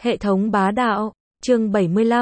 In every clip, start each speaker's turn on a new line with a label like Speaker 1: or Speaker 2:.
Speaker 1: Hệ thống bá đạo, chương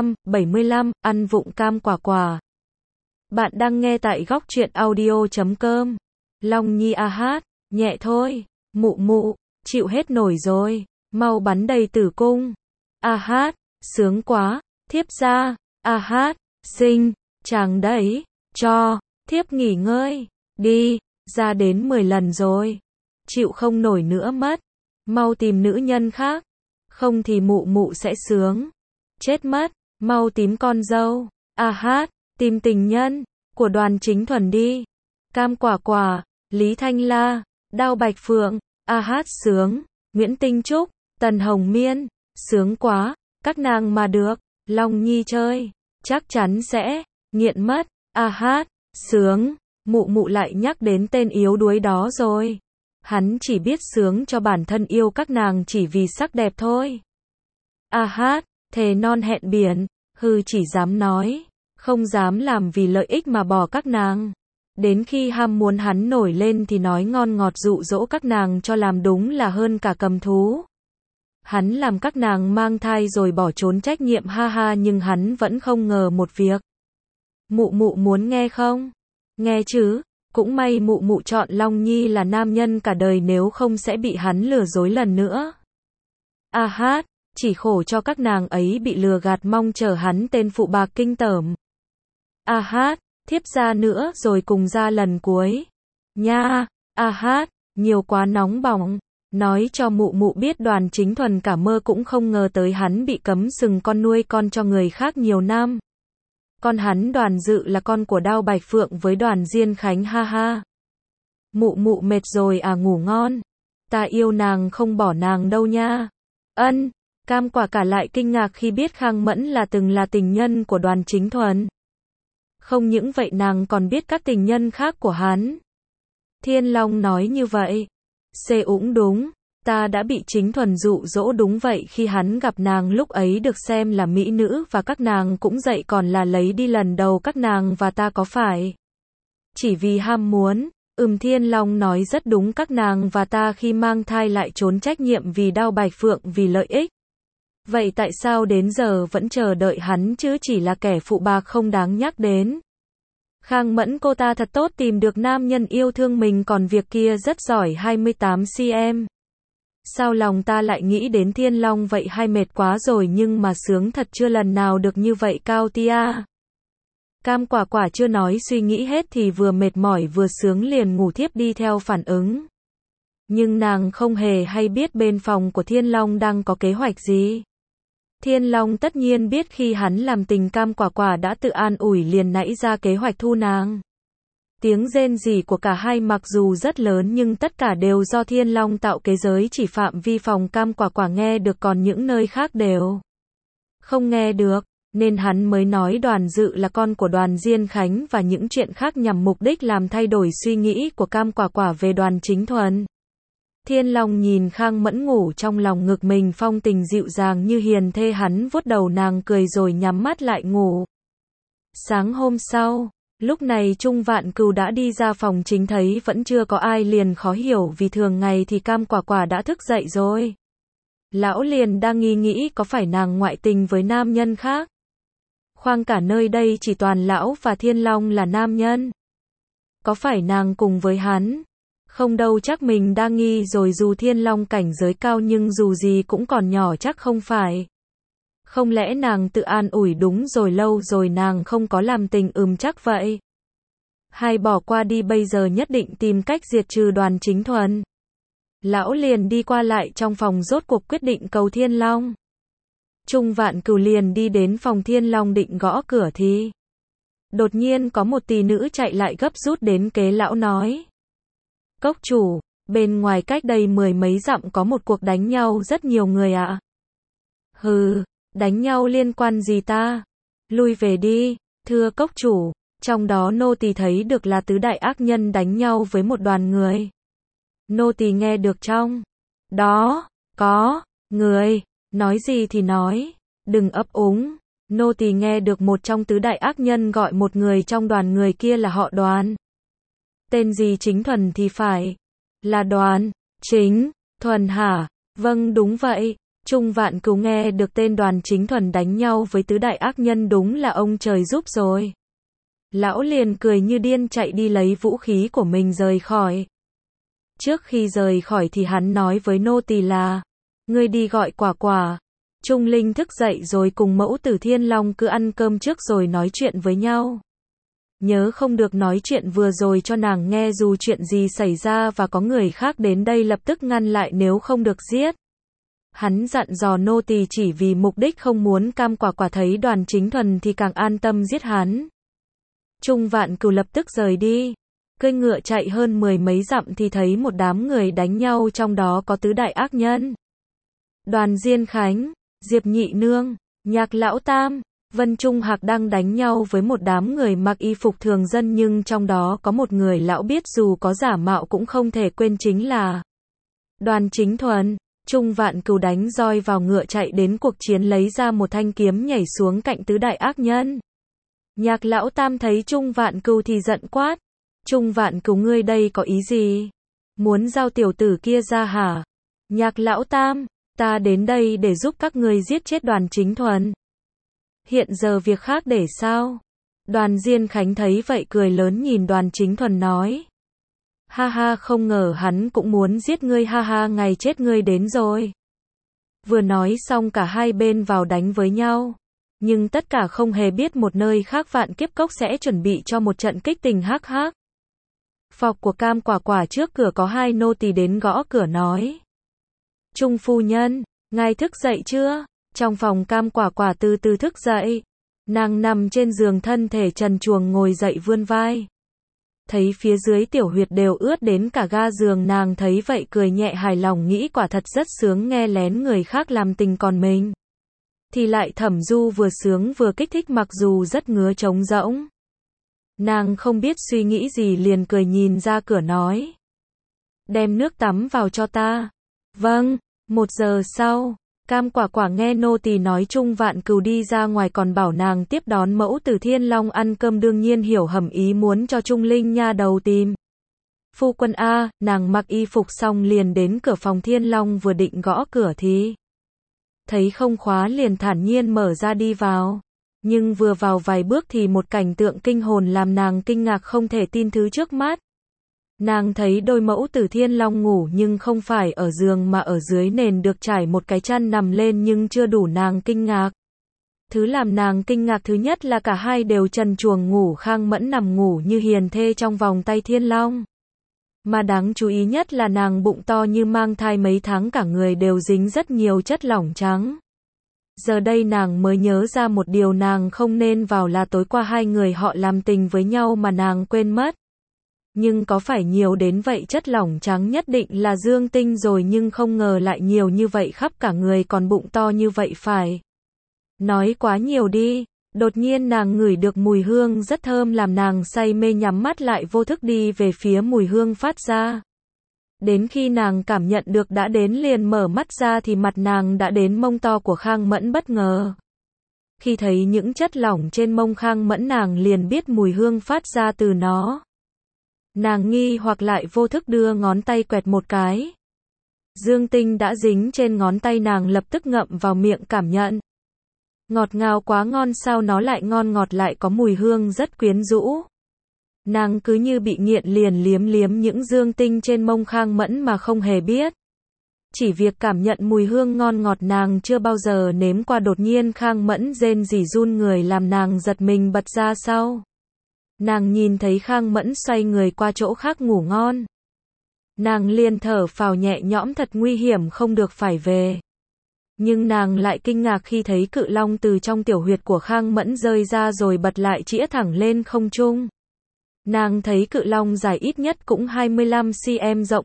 Speaker 1: 75, ăn vụng cam quả quả. Bạn đang nghe tại góc truyện audio.com. Long Nhi a hát, nhẹ thôi, mụ mụ, chịu hết nổi rồi, mau bắn đầy tử cung. A hát, sướng quá, thiếp ra, a hát, xinh, chàng đấy, cho, thiếp nghỉ ngơi, đi, ra đến 10 lần rồi. Chịu không nổi nữa mất, mau tìm nữ nhân khác. Không thì mụ mụ sẽ sướng. Chết mất, mau tím con dâu. A hát, tìm tình nhân của Đoàn Chính Thuần đi. Cam quả quả, Lý Thanh La, Đao Bạch Phượng, A hát sướng. Nguyễn Tinh Trúc, Tần Hồng Miên, sướng quá, các nàng mà được, Long Nhi chơi, chắc chắn sẽ nghiện mất. A hát, sướng, mụ mụ lại nhắc đến tên yếu đuối đó rồi. Hắn chỉ biết sướng cho bản thân yêu các nàng chỉ vì sắc đẹp thôi. A hát, thề non hẹn biển, hư chỉ dám nói, không dám làm vì lợi ích mà bỏ các nàng. Đến khi ham muốn hắn nổi lên thì nói ngon ngọt dụ dỗ các nàng cho làm đúng là hơn cả cầm thú. Hắn làm các nàng mang thai rồi bỏ trốn trách nhiệm ha ha, nhưng hắn vẫn không ngờ một việc. Mụ mụ muốn nghe không? Nghe chứ. Cũng may mụ mụ chọn Long Nhi là nam nhân cả đời, nếu không sẽ bị hắn lừa dối lần nữa. A hát, chỉ khổ cho các nàng ấy bị lừa gạt, mong chờ hắn tên phụ bạc kinh tởm. A hát, thiếp ra nữa rồi cùng ra lần cuối. Nha, A hát, nhiều quá nóng bỏng. Nói cho mụ mụ biết Đoàn Chính Thuần cả mơ cũng không ngờ tới hắn bị cấm sừng con, nuôi con cho người khác nhiều năm. Con hắn Đoàn Dự là con của Đao Bạch Phượng với Đoàn Diên Khánh ha ha. Mụ mụ mệt rồi à, ngủ ngon. Ta yêu nàng không bỏ nàng đâu nha. Ân, Cam quả cả lại kinh ngạc khi biết Khang Mẫn từng là tình nhân của Đoàn Chính Thuần. Không những vậy nàng còn biết các tình nhân khác của hắn. Thiên Long nói như vậy. Cũng đúng. Ta đã bị Chính Thuần dụ dỗ, đúng vậy, khi hắn gặp nàng lúc ấy được xem là mỹ nữ và các nàng cũng dậy còn là lấy đi lần đầu các nàng và ta có phải? Chỉ vì ham muốn. Thiên Long nói rất đúng, các nàng và ta khi mang thai lại trốn trách nhiệm vì Đao Bạch Phượng, vì lợi ích. Vậy tại sao đến giờ vẫn chờ đợi hắn chứ, chỉ là kẻ phụ bạc không đáng nhắc đến. Khang Mẫn cô ta thật tốt, tìm được nam nhân yêu thương mình, còn việc kia rất giỏi. 28cm. Sao lòng ta lại nghĩ đến Thiên Long vậy, hay mệt quá rồi, nhưng mà sướng thật, chưa lần nào được như vậy Cao Tia. Cam quả quả chưa nói suy nghĩ hết thì vừa mệt mỏi vừa sướng liền ngủ thiếp đi theo phản ứng. Nhưng nàng không hề hay biết bên phòng của Thiên Long đang có kế hoạch gì. Thiên Long tất nhiên biết, khi hắn làm tình Cam quả quả đã tự an ủi liền nảy ra kế hoạch thu nàng. Tiếng rên rỉ của cả hai mặc dù rất lớn nhưng tất cả đều do Thiên Long tạo kế, giới chỉ phạm vi phòng Cam quả quả nghe được, còn những nơi khác đều không nghe được, nên hắn mới nói Đoàn Dự là con của Đoàn Diên Khánh và những chuyện khác nhằm mục đích làm thay đổi suy nghĩ của Cam quả quả về Đoàn Chính Thuần. Thiên Long nhìn Khang Mẫn ngủ trong lòng ngực mình, phong tình dịu dàng như hiền thê, hắn vuốt đầu nàng cười rồi nhắm mắt lại ngủ. Sáng hôm sau, lúc này Trung Vạn Cừu đã đi ra phòng chính, thấy vẫn chưa có ai liền khó hiểu, vì thường ngày thì Cam quả quả đã thức dậy rồi. Lão liền đang nghĩ có phải nàng ngoại tình với nam nhân khác. Khoang, cả nơi đây chỉ toàn lão và Thiên Long là nam nhân. Có phải nàng cùng với hắn? Không đâu, chắc mình đang nghi rồi, dù Thiên Long cảnh giới cao nhưng dù gì cũng còn nhỏ, chắc không phải. Không lẽ nàng tự an ủi đúng rồi, lâu rồi nàng không có làm tình, chắc vậy. Hay bỏ qua đi, bây giờ nhất định tìm cách diệt trừ Đoàn Chính Thuần. Lão liền đi qua lại trong phòng, rốt cuộc quyết định cầu Thiên Long. Trung Vạn Cừu liền đi đến phòng Thiên Long định gõ cửa thì đột nhiên có một tỷ nữ chạy lại gấp rút đến kế lão nói: Cốc chủ, bên ngoài cách đây 10 mấy dặm có một cuộc đánh nhau, rất nhiều người ạ. Hừ, đánh nhau liên quan gì ta? Lui về đi, thưa cốc chủ, trong đó nô tỳ thấy được là tứ đại ác nhân đánh nhau với một đoàn người. Nô tỳ nghe được trong đó có người, nói gì thì nói, đừng ấp úng. Nô tỳ nghe được một trong tứ đại ác nhân gọi một người trong đoàn người kia là họ Đoàn. Tên gì Chính Thuần thì phải. Là Đoàn Chính Thuần hả? Vâng đúng vậy. Trung Vạn Cửu nghe được tên Đoàn Chính Thuần đánh nhau với tứ đại ác nhân đúng là ông trời giúp rồi. Lão liền cười như điên chạy đi lấy vũ khí của mình rời khỏi. Trước khi rời khỏi thì hắn nói với nô tỳ là, ngươi đi gọi Quả Quả. Trung Linh thức dậy rồi cùng mẫu tử Thiên Long cứ ăn cơm trước rồi nói chuyện với nhau. Nhớ không được nói chuyện vừa rồi cho nàng nghe dù chuyện gì xảy ra và có người khác đến đây lập tức ngăn lại nếu không được giết. Hắn dặn dò nô tỳ chỉ vì mục đích không muốn Cam Quả Quả thấy Đoàn Chính Thuần thì càng an tâm giết hắn. Trung Vạn Cửu lập tức rời đi. Cưỡi ngựa chạy hơn 10 mấy dặm thì thấy một đám người đánh nhau, trong đó có tứ đại ác nhân. Đoàn Diên Khánh, Diệp Nhị Nương, Nhạc Lão Tam, Vân Trung Hạc đang đánh nhau với một đám người mặc y phục thường dân, nhưng trong đó có một người lão biết dù có giả mạo cũng không thể quên chính là Đoàn Chính Thuần. Trung Vạn Cửu đánh roi vào ngựa chạy đến cuộc chiến, lấy ra một thanh kiếm nhảy xuống cạnh tứ đại ác nhân. Nhạc Lão Tam thấy Trung Vạn Cửu thì giận quát. Trung Vạn Cửu, ngươi đây có ý gì? Muốn giao tiểu tử kia ra hả? Nhạc Lão Tam, ta đến đây để giúp các ngươi giết chết Đoàn Chính Thuần. Hiện giờ việc khác để sao? Đoàn Diên Khánh thấy vậy cười lớn nhìn Đoàn Chính Thuần nói. Ha ha, không ngờ hắn cũng muốn giết ngươi, ha ha, ngày chết ngươi đến rồi. Vừa nói xong cả hai bên vào đánh với nhau. Nhưng tất cả không hề biết một nơi khác Vạn Kiếp Cốc sẽ chuẩn bị cho một trận kích tình hắc hắc. Phòng của Cam Quả Quả trước cửa có hai nô tỳ đến gõ cửa nói. Trung phu nhân, ngài thức dậy chưa? Trong phòng Cam Quả Quả từ từ thức dậy. Nàng nằm trên giường thân thể trần truồng ngồi dậy vươn vai. Thấy phía dưới tiểu huyệt đều ướt đến cả ga giường, nàng thấy vậy cười nhẹ hài lòng, nghĩ quả thật rất sướng nghe lén người khác làm tình, còn mình thì lại thẩm du vừa sướng vừa kích thích, mặc dù rất ngứa trống rỗng. Nàng không biết suy nghĩ gì liền cười nhìn ra cửa nói. Đem nước tắm vào cho ta. Vâng. 1 giờ sau, Cam Quả Quả nghe nô tỳ nói Trung Vạn Cửu đi ra ngoài còn bảo nàng tiếp đón mẫu tử Thiên Long ăn cơm, đương nhiên hiểu hầm ý muốn cho Trung Linh nha đầu tìm phu quân a. Nàng mặc y phục xong liền đến cửa phòng Thiên Long, vừa định gõ cửa thì thấy không khóa liền thản nhiên mở ra đi vào. Nhưng vừa vào vài bước thì một cảnh tượng kinh hồn làm nàng kinh ngạc không thể tin thứ trước mắt. Nàng thấy đôi mẫu tử Thiên Long ngủ nhưng không phải ở giường mà ở dưới nền được trải một cái chăn nằm lên, nhưng chưa đủ nàng kinh ngạc. Thứ làm nàng kinh ngạc thứ nhất là cả hai đều trần truồng ngủ, Khang Mẫn nằm ngủ như hiền thê trong vòng tay Thiên Long. Mà đáng chú ý nhất là nàng bụng to như mang thai mấy tháng, cả người đều dính rất nhiều chất lỏng trắng. Giờ đây nàng mới nhớ ra một điều nàng không nên vào là tối qua hai người họ làm tình với nhau mà nàng quên mất. Nhưng có phải nhiều đến vậy? Chất lỏng trắng nhất định là dương tinh rồi, nhưng không ngờ lại nhiều như vậy, khắp cả người còn bụng to như vậy, phải nói quá nhiều đi. Đột nhiên nàng ngửi được mùi hương rất thơm làm nàng say mê, nhắm mắt lại vô thức đi về phía mùi hương phát ra. Đến khi nàng cảm nhận được đã đến liền mở mắt ra thì mặt nàng đã đến mông to của Khang Mẫn. Bất ngờ khi thấy những chất lỏng trên mông Khang Mẫn, nàng liền biết mùi hương phát ra từ nó. Nàng nghi hoặc lại vô thức đưa ngón tay quẹt một cái. Dương tinh đã dính trên ngón tay, nàng lập tức ngậm vào miệng cảm nhận. Ngọt ngào quá, ngon sao nó lại ngon ngọt lại có mùi hương rất quyến rũ. Nàng cứ như bị nghiện liền liếm liếm những dương tinh trên mông Khang Mẫn mà không hề biết. Chỉ việc cảm nhận mùi hương ngon ngọt nàng chưa bao giờ nếm qua. Đột nhiên Khang Mẫn rên rỉ run người làm nàng giật mình bật ra sau. Nàng nhìn thấy Khang Mẫn xoay người qua chỗ khác ngủ ngon. Nàng liền thở phào nhẹ nhõm, thật nguy hiểm không được phải về. Nhưng nàng lại kinh ngạc khi thấy cự long từ trong tiểu huyệt của Khang Mẫn rơi ra rồi bật lại chĩa thẳng lên không trung. Nàng thấy cự long dài ít nhất cũng 25 cm, rộng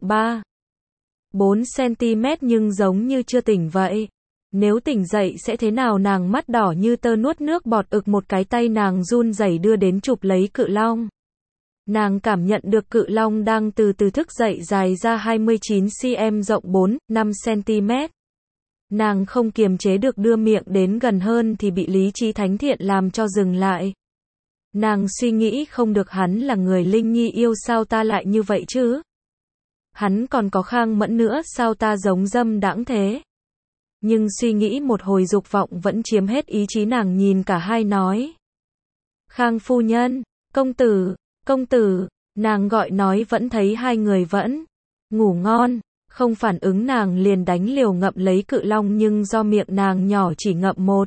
Speaker 1: 3-4 cm nhưng giống như chưa tỉnh vậy. Nếu tỉnh dậy sẽ thế nào? Nàng mắt đỏ như tơ nuốt nước bọt, một cái tay nàng run rẩy đưa đến chụp lấy cự long. Nàng cảm nhận được cự long đang từ từ thức dậy, dài ra 29 cm, rộng 4-5 cm. Nàng không kiềm chế được đưa miệng đến gần hơn thì bị lý trí thánh thiện làm cho dừng lại. Nàng suy nghĩ không được, hắn là người Linh Nhi yêu sao ta lại như vậy chứ? Hắn còn có Khang Mẫn nữa sao ta giống dâm đãng thế? Nhưng suy nghĩ một hồi dục vọng vẫn chiếm hết ý chí nàng nhìn cả hai nói. Khang phu nhân, công tử, nàng gọi nói vẫn thấy hai người vẫn ngủ ngon, không phản ứng nàng liền đánh liều ngậm lấy cự long nhưng do miệng nàng nhỏ chỉ ngậm một.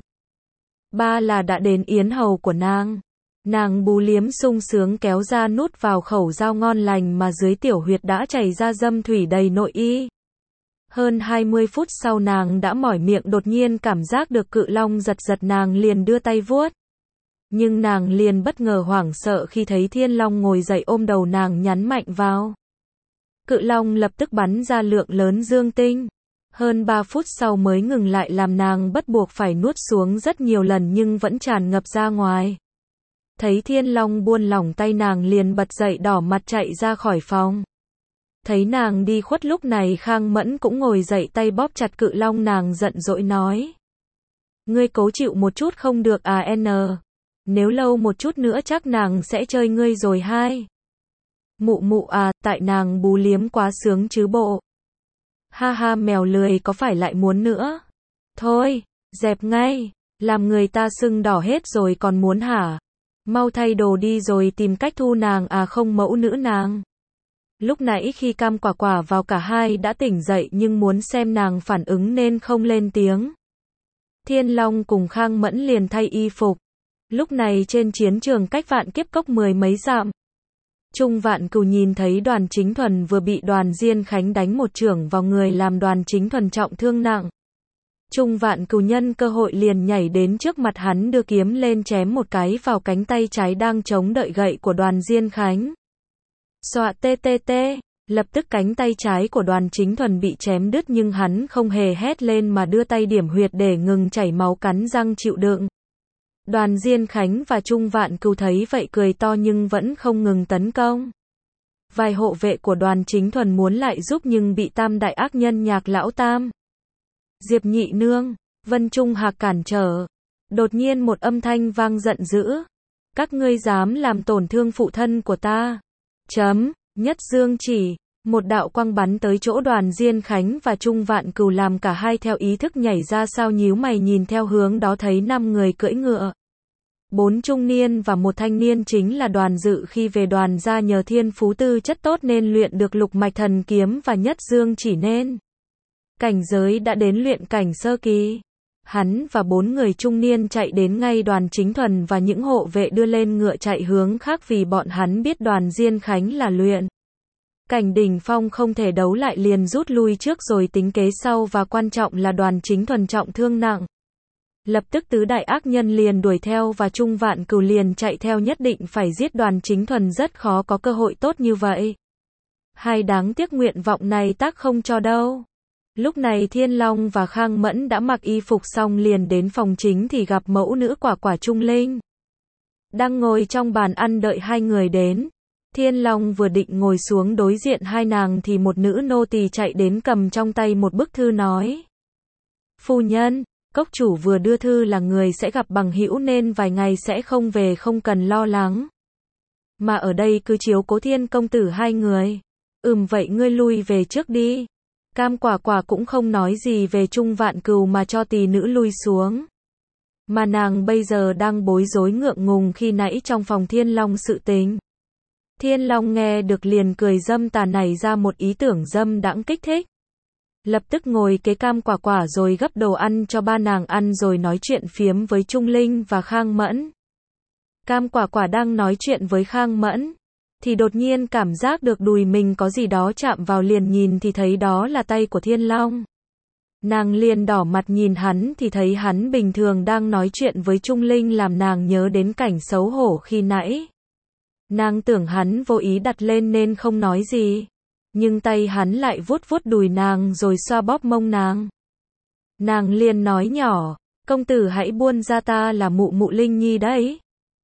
Speaker 1: Ba là đã đến yến hầu của nàng. Nàng bú liếm sung sướng kéo ra nút vào khẩu dao ngon lành mà dưới tiểu huyệt đã chảy ra dâm thủy đầy nội y. Hơn 20 phút sau nàng đã mỏi miệng đột nhiên cảm giác được cự long giật giật nàng liền đưa tay vuốt. Nhưng nàng liền bất ngờ hoảng sợ khi thấy thiên long ngồi dậy ôm đầu nàng nhắn mạnh vào. Cự long lập tức bắn ra lượng lớn dương tinh. Hơn 3 phút sau mới ngừng lại làm nàng bắt buộc phải nuốt xuống rất nhiều lần nhưng vẫn tràn ngập ra ngoài. Thấy thiên long buông lỏng tay nàng liền bật dậy đỏ mặt chạy ra khỏi phòng. Thấy nàng đi khuất lúc này Khang Mẫn cũng ngồi dậy tay bóp chặt cự long nàng giận dỗi nói. Ngươi cố chịu một chút không được à nếu lâu một chút nữa chắc nàng sẽ chơi ngươi rồi hai. Mụ à, tại nàng bú liếm quá sướng chứ bộ. Ha ha mèo lười có phải lại muốn nữa. Thôi, dẹp ngay, làm người ta sưng đỏ hết rồi còn muốn hả? Mau thay đồ đi rồi tìm cách thu nàng à không mẫu nữ nàng. Lúc nãy khi Cam Quả Quả vào cả hai đã tỉnh dậy nhưng muốn xem nàng phản ứng nên không lên tiếng. Thiên Long cùng Khang Mẫn liền thay y phục. Lúc này trên chiến trường cách Vạn Kiếp Cốc 10 mấy dặm. Trung Vạn Cừu nhìn thấy Đoàn Chính Thuần vừa bị Đoàn Diên Khánh đánh một chưởng vào người làm Đoàn Chính Thuần trọng thương nặng. Trung Vạn Cừu nhân cơ hội liền nhảy đến trước mặt hắn đưa kiếm lên chém một cái vào cánh tay trái đang chống đợi gậy của Đoàn Diên Khánh. Xoạ tê, lập tức cánh tay trái của Đoàn Chính Thuần bị chém đứt nhưng hắn không hề hét lên mà đưa tay điểm huyệt để ngừng chảy máu cắn răng chịu đựng. Đoàn Diên Khánh và Trung Vạn Cừu thấy vậy cười to nhưng vẫn không ngừng tấn công. Vài hộ vệ của Đoàn Chính Thuần muốn lại giúp nhưng bị tam đại ác nhân Nhạc Lão Tam, Diệp Nhị Nương, Vân Trung Hạc cản trở. Đột nhiên một âm thanh vang giận dữ. Các ngươi dám làm tổn thương phụ thân của ta. Nhất Dương chỉ. Một đạo quang bắn tới chỗ Đoàn Diên Khánh và Trung Vạn Cừu làm cả hai theo ý thức nhảy ra sau nhíu mày nhìn theo hướng đó thấy 5 người cưỡi ngựa. 4 trung niên và một thanh niên chính là Đoàn Dự khi về Đoàn gia nhờ thiên phú tư chất tốt nên luyện được lục mạch thần kiếm và nhất dương chỉ nên cảnh giới đã đến luyện cảnh sơ kỳ. Hắn và 4 người trung niên chạy đến ngay Đoàn Chính Thuần và những hộ vệ đưa lên ngựa chạy hướng khác vì bọn hắn biết Đoàn Diên Khánh là luyện cảnh đỉnh phong không thể đấu lại liền rút lui trước rồi tính kế sau và quan trọng là Đoàn Chính Thuần trọng thương nặng. Lập tức tứ đại ác nhân liền đuổi theo và Trung Vạn Cừu liền chạy theo nhất định phải giết Đoàn Chính Thuần rất khó có cơ hội tốt như vậy. Hai đáng tiếc nguyện vọng này tác không cho đâu. Lúc này Thiên Long và Khang Mẫn đã mặc y phục xong liền đến phòng chính thì gặp mẫu nữ Quả Quả Trung Linh. Đang ngồi trong bàn ăn đợi hai người đến. Thiên Long vừa định ngồi xuống đối diện hai nàng thì một nữ nô tỳ chạy đến cầm trong tay một bức thư nói. Phu nhân, cốc chủ vừa đưa thư là người sẽ gặp bằng hữu nên vài ngày sẽ không về không cần lo lắng. Mà ở đây cứ chiếu cố Thiên công tử hai người. Vậy ngươi lui về trước đi. Cam Quả Quả cũng không nói gì về Trung Vạn Cừu mà cho tỳ nữ lui xuống. Mà nàng bây giờ đang bối rối ngượng ngùng khi nãy trong phòng Thiên Long sự tình. Thiên Long nghe được liền cười dâm tà nảy ra một ý tưởng dâm đãng kích thích. Lập tức ngồi kế Cam Quả Quả rồi gấp đồ ăn cho ba nàng ăn rồi nói chuyện phiếm với Trung Linh và Khang Mẫn. Cam Quả Quả đang nói chuyện với Khang Mẫn thì đột nhiên cảm giác được đùi mình có gì đó chạm vào liền nhìn thì thấy đó là tay của Thiên Long. Nàng liền đỏ mặt nhìn hắn thì thấy hắn bình thường đang nói chuyện với Trung Linh làm nàng nhớ đến cảnh xấu hổ khi nãy. Nàng tưởng hắn vô ý đặt lên nên không nói gì. Nhưng tay hắn lại vuốt vuốt đùi nàng rồi xoa bóp mông nàng. Nàng liền nói nhỏ, công tử hãy buông ra ta là mụ Linh Nhi đấy.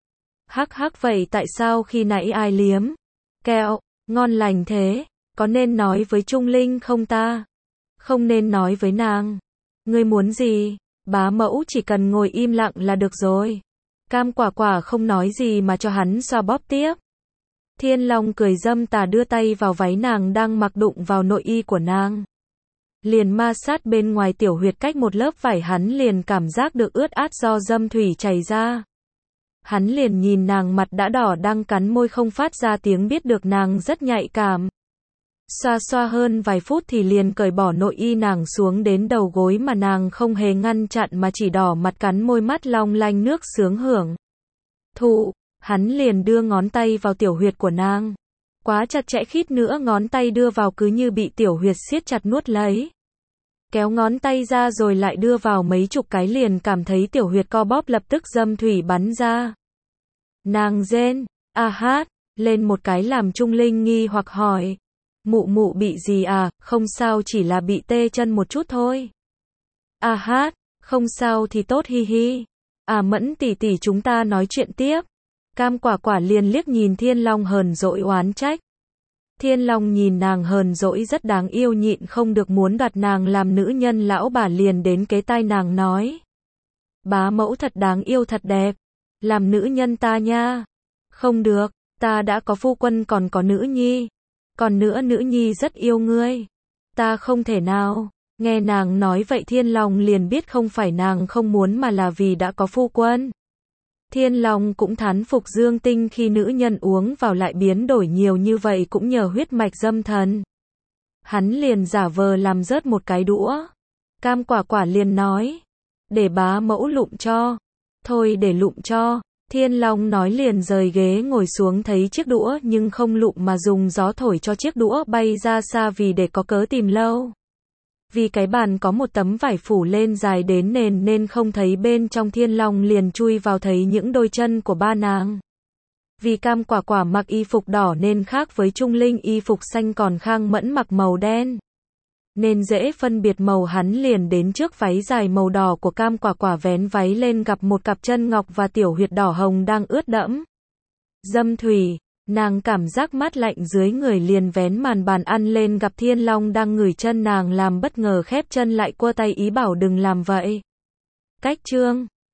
Speaker 1: Hắc hắc vậy tại sao khi nãy ai liếm? Kẹo, ngon lành thế, có nên nói với Trung Linh không ta? Không nên nói với nàng. Ngươi muốn gì? Bá mẫu chỉ cần ngồi im lặng là được rồi. Cam Quả Quả không nói gì mà cho hắn xoa bóp tiếp. Thiên Long cười dâm tà đưa tay vào váy nàng đang mặc đụng vào nội y của nàng. liền ma sát bên ngoài tiểu huyệt cách một lớp vải, hắn liền cảm giác được ướt át do dâm thủy chảy ra. Hắn liền nhìn nàng mặt đã đỏ đang cắn môi không phát ra tiếng, biết được nàng rất nhạy cảm. Xoa xoa hơn vài phút thì liền cởi bỏ nội y nàng xuống đến đầu gối, mà nàng không hề ngăn chặn mà chỉ đỏ mặt cắn môi, mắt long lanh nước sướng hưởng thụ. Hắn liền đưa ngón tay vào tiểu huyệt của nàng. Quá chặt chẽ, khít nữa ngón tay đưa vào cứ như bị tiểu huyệt siết chặt nuốt lấy. Kéo ngón tay ra rồi lại đưa vào mấy chục cái, liền cảm thấy tiểu huyệt co bóp, lập tức dâm thủy bắn ra. Nàng rên, a hát, lên một cái làm Trung Linh nghi hoặc hỏi. Mụ mụ bị gì à? Không sao, chỉ là bị tê chân một chút thôi. A hát, không sao thì tốt, hi hi. À Mẫn tỷ tỷ, chúng ta nói chuyện tiếp. Cam Quả Quả liền liếc nhìn Thiên Long hờn dỗi oán trách. Thiên Long nhìn nàng hờn dỗi rất đáng yêu, nhịn không được muốn đoạt nàng làm nữ nhân, lão bà liền đến kế tai nàng nói. Bá mẫu thật đáng yêu, thật đẹp. Làm nữ nhân ta nha. Không được, ta đã có phu quân còn có nữ nhi. Còn nữa nữ nhi rất yêu ngươi. Ta không thể nào. Nghe nàng nói vậy Thiên Long liền biết không phải nàng không muốn mà là vì đã có phu quân. Thiên Long cũng thán phục Dương Tinh, khi nữ nhân uống vào lại biến đổi nhiều như vậy cũng nhờ huyết mạch dâm thần. Hắn liền giả vờ làm rớt một cái đũa. Cam Quả Quả liền nói. Để bá mẫu lụm cho. Thôi để lụm cho. Thiên Long nói liền rời ghế ngồi xuống, thấy chiếc đũa nhưng không lụm mà dùng gió thổi cho chiếc đũa bay ra xa, vì để có cớ tìm lâu. Vì cái bàn có một tấm vải phủ lên dài đến nền nên không thấy bên trong. Thiên Long liền chui vào thấy những đôi chân của ba nàng. Vì Cam Quả Quả mặc y phục đỏ nên khác với Trung Linh y phục xanh, còn Khang Mẫn mặc màu đen nên dễ phân biệt màu. Hắn liền đến trước váy dài màu đỏ của Cam Quả Quả, vén váy lên gặp một cặp chân ngọc và tiểu huyệt đỏ hồng đang ướt đẫm dâm thủy. Nàng cảm giác mát lạnh dưới người, liền vén màn bàn ăn lên gặp Thiên Long đang ngửi chân nàng, làm bất ngờ khép chân lại, cua tay ý bảo đừng làm vậy. Cách chương